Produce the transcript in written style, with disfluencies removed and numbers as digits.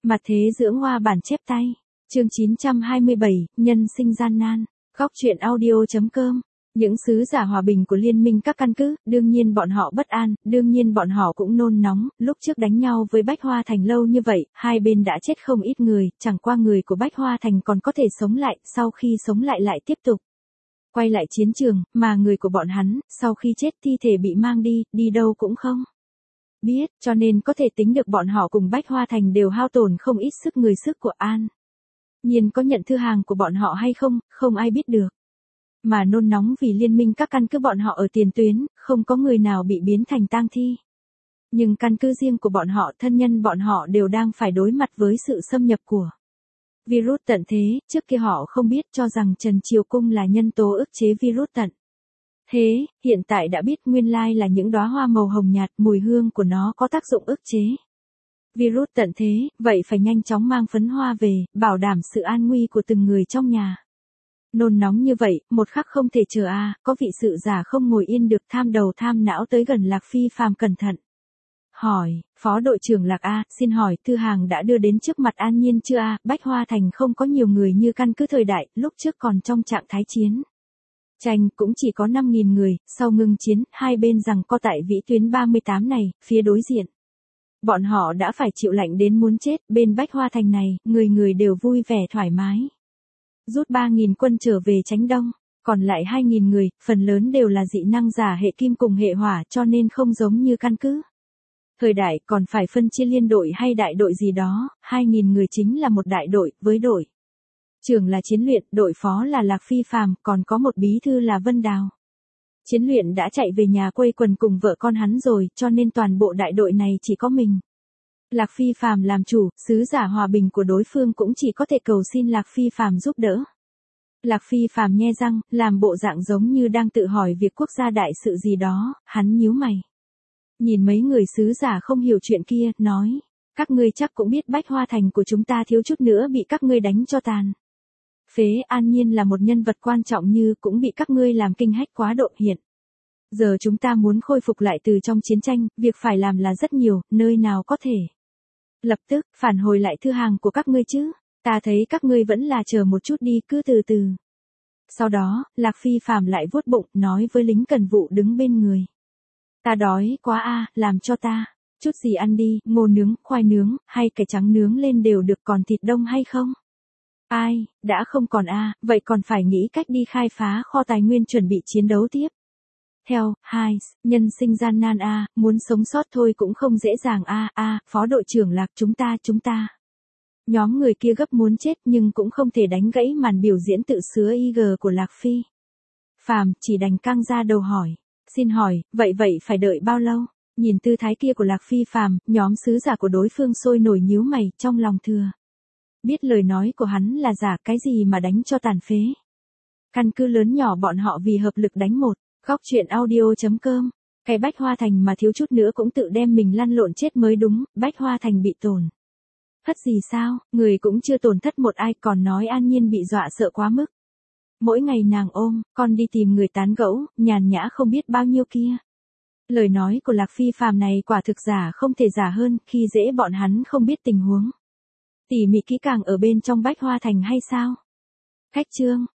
Mặt thế dưỡng hoa bản chép tay. Chương 927, nhân sinh gian nan. Góc truyện audio.com. Những sứ giả hòa bình của liên minh các căn cứ, đương nhiên bọn họ bất an, đương nhiên bọn họ cũng nôn nóng, lúc trước đánh nhau với Bách Hoa Thành lâu như vậy, hai bên đã chết không ít người, chẳng qua người của Bách Hoa Thành còn có thể sống lại, sau khi sống lại lại tiếp tục quay lại chiến trường, mà người của bọn hắn, sau khi chết thi thể bị mang đi, đi đâu cũng không biết, cho nên có thể tính được bọn họ cùng Bách Hoa Thành đều hao tổn không ít sức người sức của An Nhiên có nhận thư hàng của bọn họ hay không, không ai biết được. Mà nôn nóng vì liên minh các căn cứ bọn họ ở tiền tuyến, không có người nào bị biến thành tang thi. Nhưng căn cứ riêng của bọn họ, thân nhân bọn họ đều đang phải đối mặt với sự xâm nhập của virus tận thế, trước kia họ không biết cho rằng Trần Triều Cung là nhân tố ức chế virus tận thế, hiện tại đã biết nguyên lai là những đóa hoa màu hồng nhạt, mùi hương của nó có tác dụng ức chế virus tận thế, vậy phải nhanh chóng mang phấn hoa về, bảo đảm sự an nguy của từng người trong nhà. Nôn nóng như vậy, một khắc không thể chờ có vị sự giả không ngồi yên được, tham đầu tham não tới gần Lạc Phi Phàm cẩn thận. Hỏi, Phó đội trưởng Lạc xin hỏi, thư hàng đã đưa đến trước mặt An Nhiên chưa Bách Hoa Thành không có nhiều người như căn cứ thời đại, lúc trước còn trong trạng thái chiến tranh, cũng chỉ có 5.000 người, sau ngưng chiến, hai bên rằng co tại vĩ tuyến 38 này, phía đối diện. Bọn họ đã phải chịu lạnh đến muốn chết, bên Bách Hoa Thành này, người người đều vui vẻ thoải mái. Rút 3.000 quân trở về Chánh Đông, còn lại 2.000 người, phần lớn đều là dị năng giả hệ kim cùng hệ hỏa cho nên không giống như căn cứ thời đại còn phải phân chia liên đội hay đại đội gì đó, 2.000 người chính là một đại đội, với đội trưởng là Chiến Luyện, đội phó là Lạc Phi Phàm, còn có một bí thư là Vân Đào. Chiến Luyện đã chạy về nhà quây quần cùng vợ con hắn rồi, cho nên toàn bộ đại đội này chỉ có mình Lạc Phi Phàm làm chủ, sứ giả hòa bình của đối phương cũng chỉ có thể cầu xin Lạc Phi Phàm giúp đỡ. Lạc Phi Phàm nhe răng, làm bộ dạng giống như đang tự hỏi việc quốc gia đại sự gì đó, hắn nhíu mày. Nhìn mấy người sứ giả không hiểu chuyện kia, nói, các ngươi chắc cũng biết Bách Hoa Thành của chúng ta thiếu chút nữa bị các ngươi đánh cho tàn phế, An Nhiên là một nhân vật quan trọng như cũng bị các ngươi làm kinh hách quá độ hiện. Giờ chúng ta muốn khôi phục lại từ trong chiến tranh, việc phải làm là rất nhiều, nơi nào có thể lập tức phản hồi lại thư hàng của các ngươi chứ, ta thấy các ngươi vẫn là chờ một chút đi, cứ từ từ. Sau đó, Lạc Phi Phàm lại vuốt bụng, nói với lính cần vụ đứng bên người. Ta đói quá làm cho ta chút gì ăn đi, ngô nướng, khoai nướng, hay cải trắng nướng lên đều được, còn thịt đông hay không? Ai, đã không còn vậy còn phải nghĩ cách đi khai phá kho tài nguyên chuẩn bị chiến đấu tiếp. Theo, nhân sinh gian nan muốn sống sót thôi cũng không dễ dàng Phó đội trưởng Lạc chúng ta. Nhóm người kia gấp muốn chết nhưng cũng không thể đánh gãy màn biểu diễn tự sứa IG của Lạc Phi Phàm, chỉ đành căng ra đầu hỏi. Xin hỏi, vậy phải đợi bao lâu? Nhìn tư thái kia của Lạc Phi Phàm, nhóm sứ giả của đối phương sôi nổi nhíu mày, trong lòng thừa biết lời nói của hắn là giả, cái gì mà đánh cho tàn phế. Căn cứ lớn nhỏ bọn họ vì hợp lực đánh một. Góc truyện audio.com. Cái Bách Hoa Thành mà thiếu chút nữa cũng tự đem mình lăn lộn chết mới đúng, Bách Hoa Thành bị tổn thất gì sao, người cũng chưa tổn thất một ai, còn nói An Nhiên bị dọa sợ quá mức. Mỗi ngày nàng ôm, con đi tìm người tán gẫu, nhàn nhã không biết bao nhiêu kia. Lời nói của Lạc Phi Phàm này quả thực giả không thể giả hơn, khi dễ bọn hắn không biết tình huống tỉ mỉ kỹ càng ở bên trong Bách Hoa Thành hay sao? Cách chương